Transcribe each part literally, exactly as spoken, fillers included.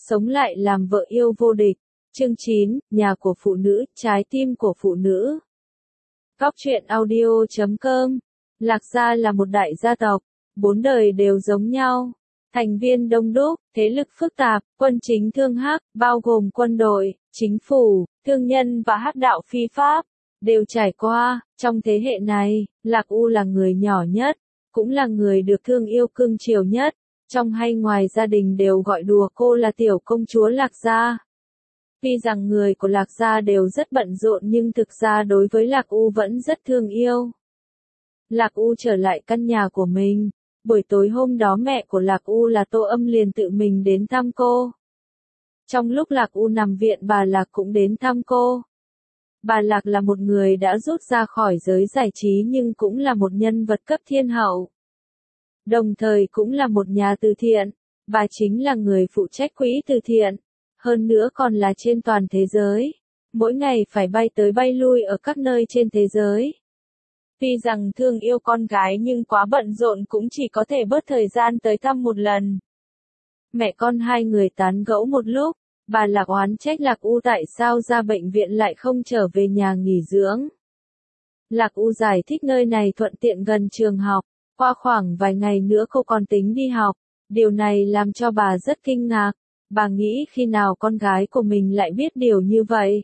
sống lại làm vợ yêu vô địch. Chương chín, nhà của phụ nữ, trái tim của phụ nữ. Góc truyện audio chấm com. Lạc gia là một đại gia tộc, bốn đời đều giống nhau. Thành viên đông đúc, thế lực phức tạp, quân chính thương hắc, bao gồm quân đội, chính phủ, thương nhân và hắc đạo phi pháp, đều trải qua. Trong thế hệ này, Lạc U là người nhỏ nhất, cũng là người được thương yêu cưng chiều nhất. Trong hay ngoài gia đình đều gọi đùa cô là tiểu công chúa Lạc gia. Tuy rằng người của Lạc gia đều rất bận rộn nhưng thực ra đối với Lạc U vẫn rất thương yêu. Lạc U trở lại căn nhà của mình. Buổi tối hôm đó mẹ của Lạc U là Tô Âm liền tự mình đến thăm cô. Trong lúc Lạc U nằm viện bà Lạc cũng đến thăm cô. Bà Lạc là một người đã rút ra khỏi giới giải trí nhưng cũng là một nhân vật cấp thiên hậu. Đồng thời cũng là một nhà từ thiện. Bà chính là người phụ trách quỹ từ thiện. Hơn nữa còn là trên toàn thế giới. Mỗi ngày phải bay tới bay lui ở các nơi trên thế giới. Tuy rằng thương yêu con gái nhưng quá bận rộn cũng chỉ có thể bớt thời gian tới thăm một lần. Mẹ con hai người tán gẫu một lúc, bà Lạc oán trách Lạc U tại sao ra bệnh viện lại không trở về nhà nghỉ dưỡng. Lạc U giải thích nơi này thuận tiện gần trường học, qua khoảng vài ngày nữa cô còn tính đi học. Điều này làm cho bà rất kinh ngạc. Bà nghĩ khi nào con gái của mình lại biết điều như vậy.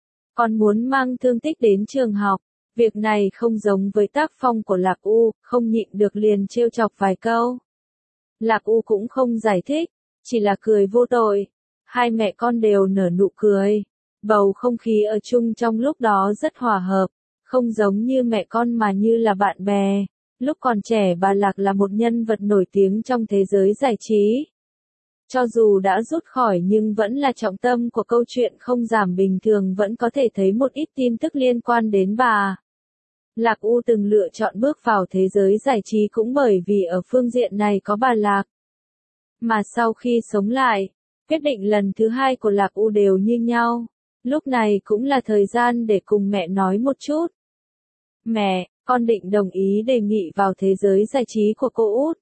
Còn muốn mang thương tích đến trường học. Việc này không giống với tác phong của Lạc U, không nhịn được liền trêu chọc vài câu. Lạc U cũng không giải thích, chỉ là cười vô tội. Hai mẹ con đều nở nụ cười. Bầu không khí ở chung trong lúc đó rất hòa hợp, không giống như mẹ con mà như là bạn bè. Lúc còn trẻ bà Lạc là một nhân vật nổi tiếng trong thế giới giải trí. Cho dù đã rút khỏi nhưng vẫn là trọng tâm của câu chuyện không giảm bình thường vẫn có thể thấy một ít tin tức liên quan đến bà. Lạc U từng lựa chọn bước vào thế giới giải trí cũng bởi vì ở phương diện này có bà Lạc. Mà sau khi sống lại, quyết định lần thứ hai của Lạc U đều như nhau. Lúc này cũng là thời gian để cùng mẹ nói một chút. Mẹ, con định đồng ý đề nghị vào thế giới giải trí của cô út.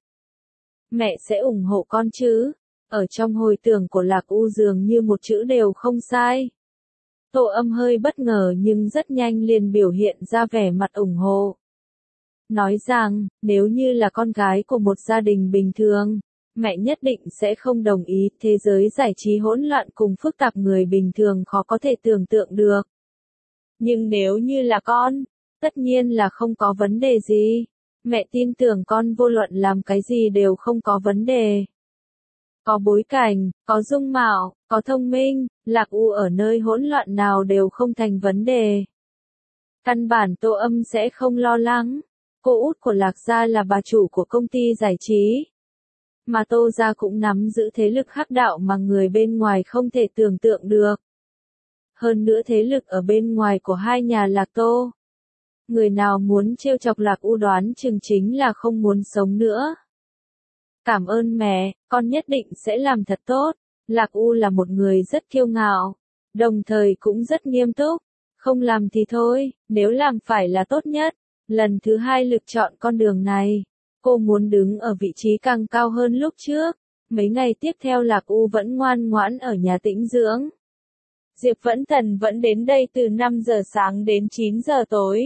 Mẹ sẽ ủng hộ con chứ? Ở trong hồi tưởng của Lạc U dường như một chữ đều không sai. Tô Âm hơi bất ngờ nhưng rất nhanh liền biểu hiện ra vẻ mặt ủng hộ. Nói rằng, nếu như là con gái của một gia đình bình thường, mẹ nhất định sẽ không đồng ý. Thế giới giải trí hỗn loạn cùng phức tạp người bình thường khó có thể tưởng tượng được. Nhưng nếu như là con, tất nhiên là không có vấn đề gì. Mẹ tin tưởng con vô luận làm cái gì đều không có vấn đề. Có bối cảnh, có dung mạo, có thông minh, Lạc U ở nơi hỗn loạn nào đều không thành vấn đề. Căn bản Tô Âm sẽ không lo lắng. Cô út của Lạc gia là bà chủ của công ty giải trí. Mà Tô gia cũng nắm giữ thế lực hắc đạo mà người bên ngoài không thể tưởng tượng được. Hơn nữa thế lực ở bên ngoài của hai nhà Lạc Tô. Người nào muốn trêu chọc Lạc U đoán chừng chính là không muốn sống nữa. Cảm ơn mẹ, con nhất định sẽ làm thật tốt. Lạc U là một người rất kiêu ngạo, đồng thời cũng rất nghiêm túc. Không làm thì thôi, nếu làm phải là tốt nhất. Lần thứ hai lựa chọn con đường này, cô muốn đứng ở vị trí càng cao hơn lúc trước. Mấy ngày tiếp theo Lạc U vẫn ngoan ngoãn ở nhà tĩnh dưỡng. Diệp Vẫn Thần vẫn đến đây từ năm giờ sáng đến chín giờ tối.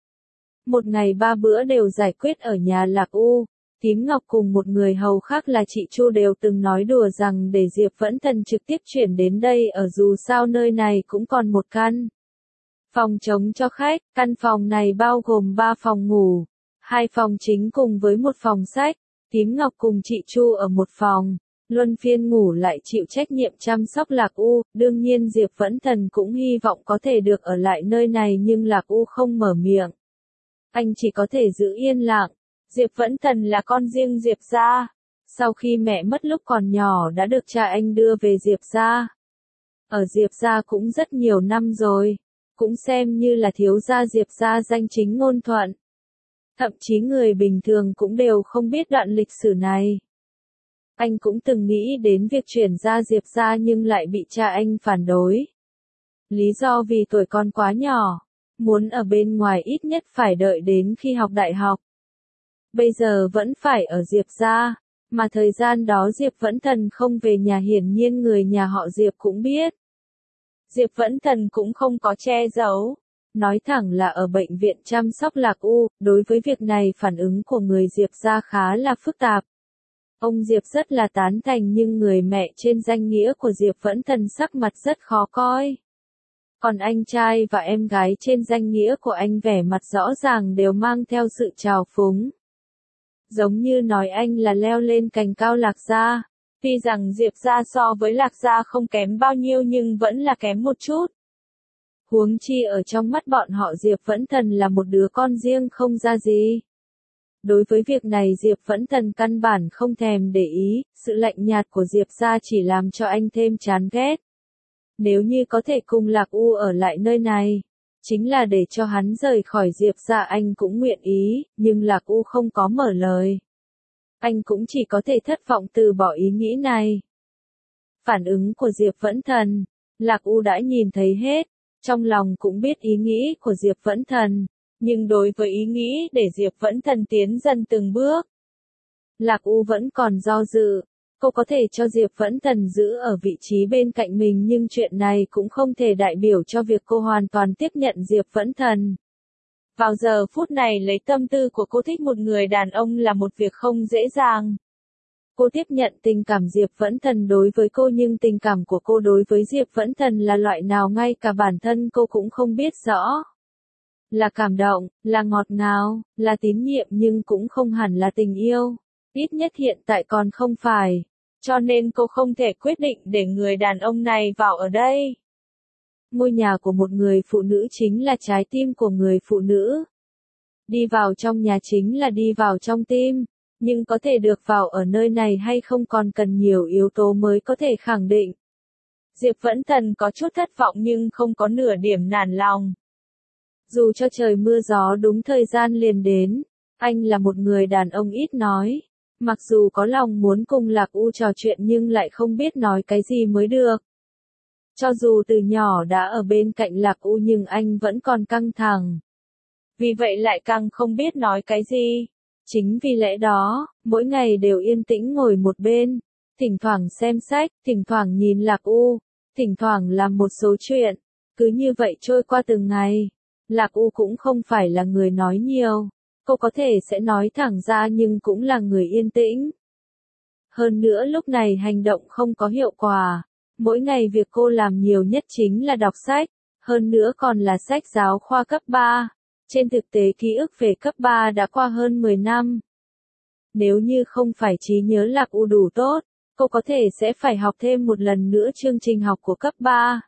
Một ngày ba bữa đều giải quyết ở nhà Lạc U. Tím Ngọc cùng một người hầu khác là chị Chu đều từng nói đùa rằng để Diệp Vẫn Thần trực tiếp chuyển đến đây ở dù sao nơi này cũng còn một căn phòng trống cho khách. Căn phòng này bao gồm ba phòng ngủ, hai phòng chính cùng với một phòng sách. Tím Ngọc cùng chị Chu ở một phòng, luân phiên ngủ lại chịu trách nhiệm chăm sóc Lạc U. Đương nhiên Diệp Vẫn Thần cũng hy vọng có thể được ở lại nơi này nhưng Lạc U không mở miệng. Anh chỉ có thể giữ yên lặng. Diệp Vẫn Thần là con riêng Diệp gia. Sau khi mẹ mất lúc còn nhỏ đã được cha anh đưa về Diệp gia. Ở Diệp gia cũng rất nhiều năm rồi. Cũng xem như là thiếu gia Diệp gia danh chính ngôn thuận. Thậm chí người bình thường cũng đều không biết đoạn lịch sử này. Anh cũng từng nghĩ đến việc chuyển ra Diệp gia nhưng lại bị cha anh phản đối. Lý do vì tuổi con quá nhỏ. Muốn ở bên ngoài ít nhất phải đợi đến khi học đại học. Bây giờ vẫn phải ở Diệp gia. Mà thời gian đó Diệp Vẫn Thần không về nhà hiển nhiên người nhà họ Diệp cũng biết. Diệp Vẫn Thần cũng không có che giấu. Nói thẳng là ở bệnh viện chăm sóc Lạc U, đối với việc này phản ứng của người Diệp gia khá là phức tạp. Ông Diệp rất là tán thành nhưng người mẹ trên danh nghĩa của Diệp Vẫn Thần sắc mặt rất khó coi. Còn anh trai và em gái trên danh nghĩa của anh vẻ mặt rõ ràng đều mang theo sự trào phúng. Giống như nói anh là leo lên cành cao Lạc gia. Tuy rằng Diệp gia so với Lạc gia không kém bao nhiêu nhưng vẫn là kém một chút. Huống chi ở trong mắt bọn họ Diệp Vẫn Thần là một đứa con riêng không ra gì. Đối với việc này Diệp Vẫn Thần căn bản không thèm để ý, sự lạnh nhạt của Diệp gia chỉ làm cho anh thêm chán ghét. Nếu như có thể cùng Lạc U ở lại nơi này, chính là để cho hắn rời khỏi Diệp gia anh cũng nguyện ý, nhưng Lạc U không có mở lời. Anh cũng chỉ có thể thất vọng từ bỏ ý nghĩ này. Phản ứng của Diệp Vẫn Thần, Lạc U đã nhìn thấy hết, trong lòng cũng biết ý nghĩ của Diệp Vẫn Thần, nhưng đối với ý nghĩ để Diệp Vẫn Thần tiến dần từng bước, Lạc U vẫn còn do dự. Cô có thể cho Diệp Vẫn Thần giữ ở vị trí bên cạnh mình nhưng chuyện này cũng không thể đại biểu cho việc cô hoàn toàn tiếp nhận Diệp Vẫn Thần. Vào giờ phút này lấy tâm tư của cô thích một người đàn ông là một việc không dễ dàng. Cô tiếp nhận tình cảm Diệp Vẫn Thần đối với cô nhưng tình cảm của cô đối với Diệp Vẫn Thần là loại nào ngay cả bản thân cô cũng không biết rõ. Là cảm động, là ngọt ngào, là tín nhiệm nhưng cũng không hẳn là tình yêu. Ít nhất hiện tại còn không phải. Cho nên cô không thể quyết định để người đàn ông này vào ở đây. Ngôi nhà của một người phụ nữ chính là trái tim của người phụ nữ. Đi vào trong nhà chính là đi vào trong tim. Nhưng có thể được vào ở nơi này hay không còn cần nhiều yếu tố mới có thể khẳng định. Diệp Vẫn Thần có chút thất vọng nhưng không có nửa điểm nản lòng. Dù cho trời mưa gió đúng thời gian liền đến, anh là một người đàn ông ít nói. Mặc dù có lòng muốn cùng Lạc U trò chuyện nhưng lại không biết nói cái gì mới được. Cho dù từ nhỏ đã ở bên cạnh Lạc U nhưng anh vẫn còn căng thẳng. Vì vậy lại càng không biết nói cái gì. Chính vì lẽ đó, mỗi ngày đều yên tĩnh ngồi một bên, thỉnh thoảng xem sách, thỉnh thoảng nhìn Lạc U, thỉnh thoảng làm một số chuyện. Cứ như vậy trôi qua từng ngày. Lạc U cũng không phải là người nói nhiều. Cô có thể sẽ nói thẳng ra nhưng cũng là người yên tĩnh. Hơn nữa lúc này hành động không có hiệu quả. Mỗi ngày việc cô làm nhiều nhất chính là đọc sách. Hơn nữa còn là sách giáo khoa cấp ba. Trên thực tế ký ức về cấp ba đã qua hơn mười năm. Nếu như không phải trí nhớ Lạc U đủ tốt, cô có thể sẽ phải học thêm một lần nữa chương trình học của cấp ba.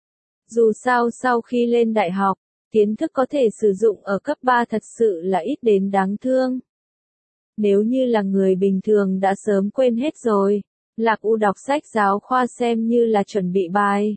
Dù sao sau khi lên đại học, kiến thức có thể sử dụng ở cấp ba thật sự là ít đến đáng thương. Nếu như là người bình thường đã sớm quên hết rồi, Lạc U đọc sách giáo khoa xem như là chuẩn bị bài.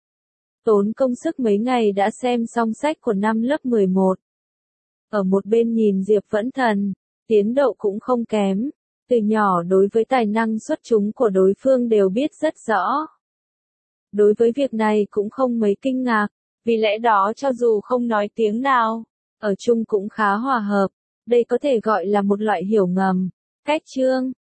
Tốn công sức mấy ngày đã xem xong sách của năm lớp mười một. Ở một bên nhìn Diệp Vẫn Thần, tiến độ cũng không kém. Từ nhỏ đối với tài năng xuất chúng của đối phương đều biết rất rõ. Đối với việc này cũng không mấy kinh ngạc. Vì lẽ đó cho dù không nói tiếng nào, ở chung cũng khá hòa hợp, đây có thể gọi là một loại hiểu ngầm. Cách chương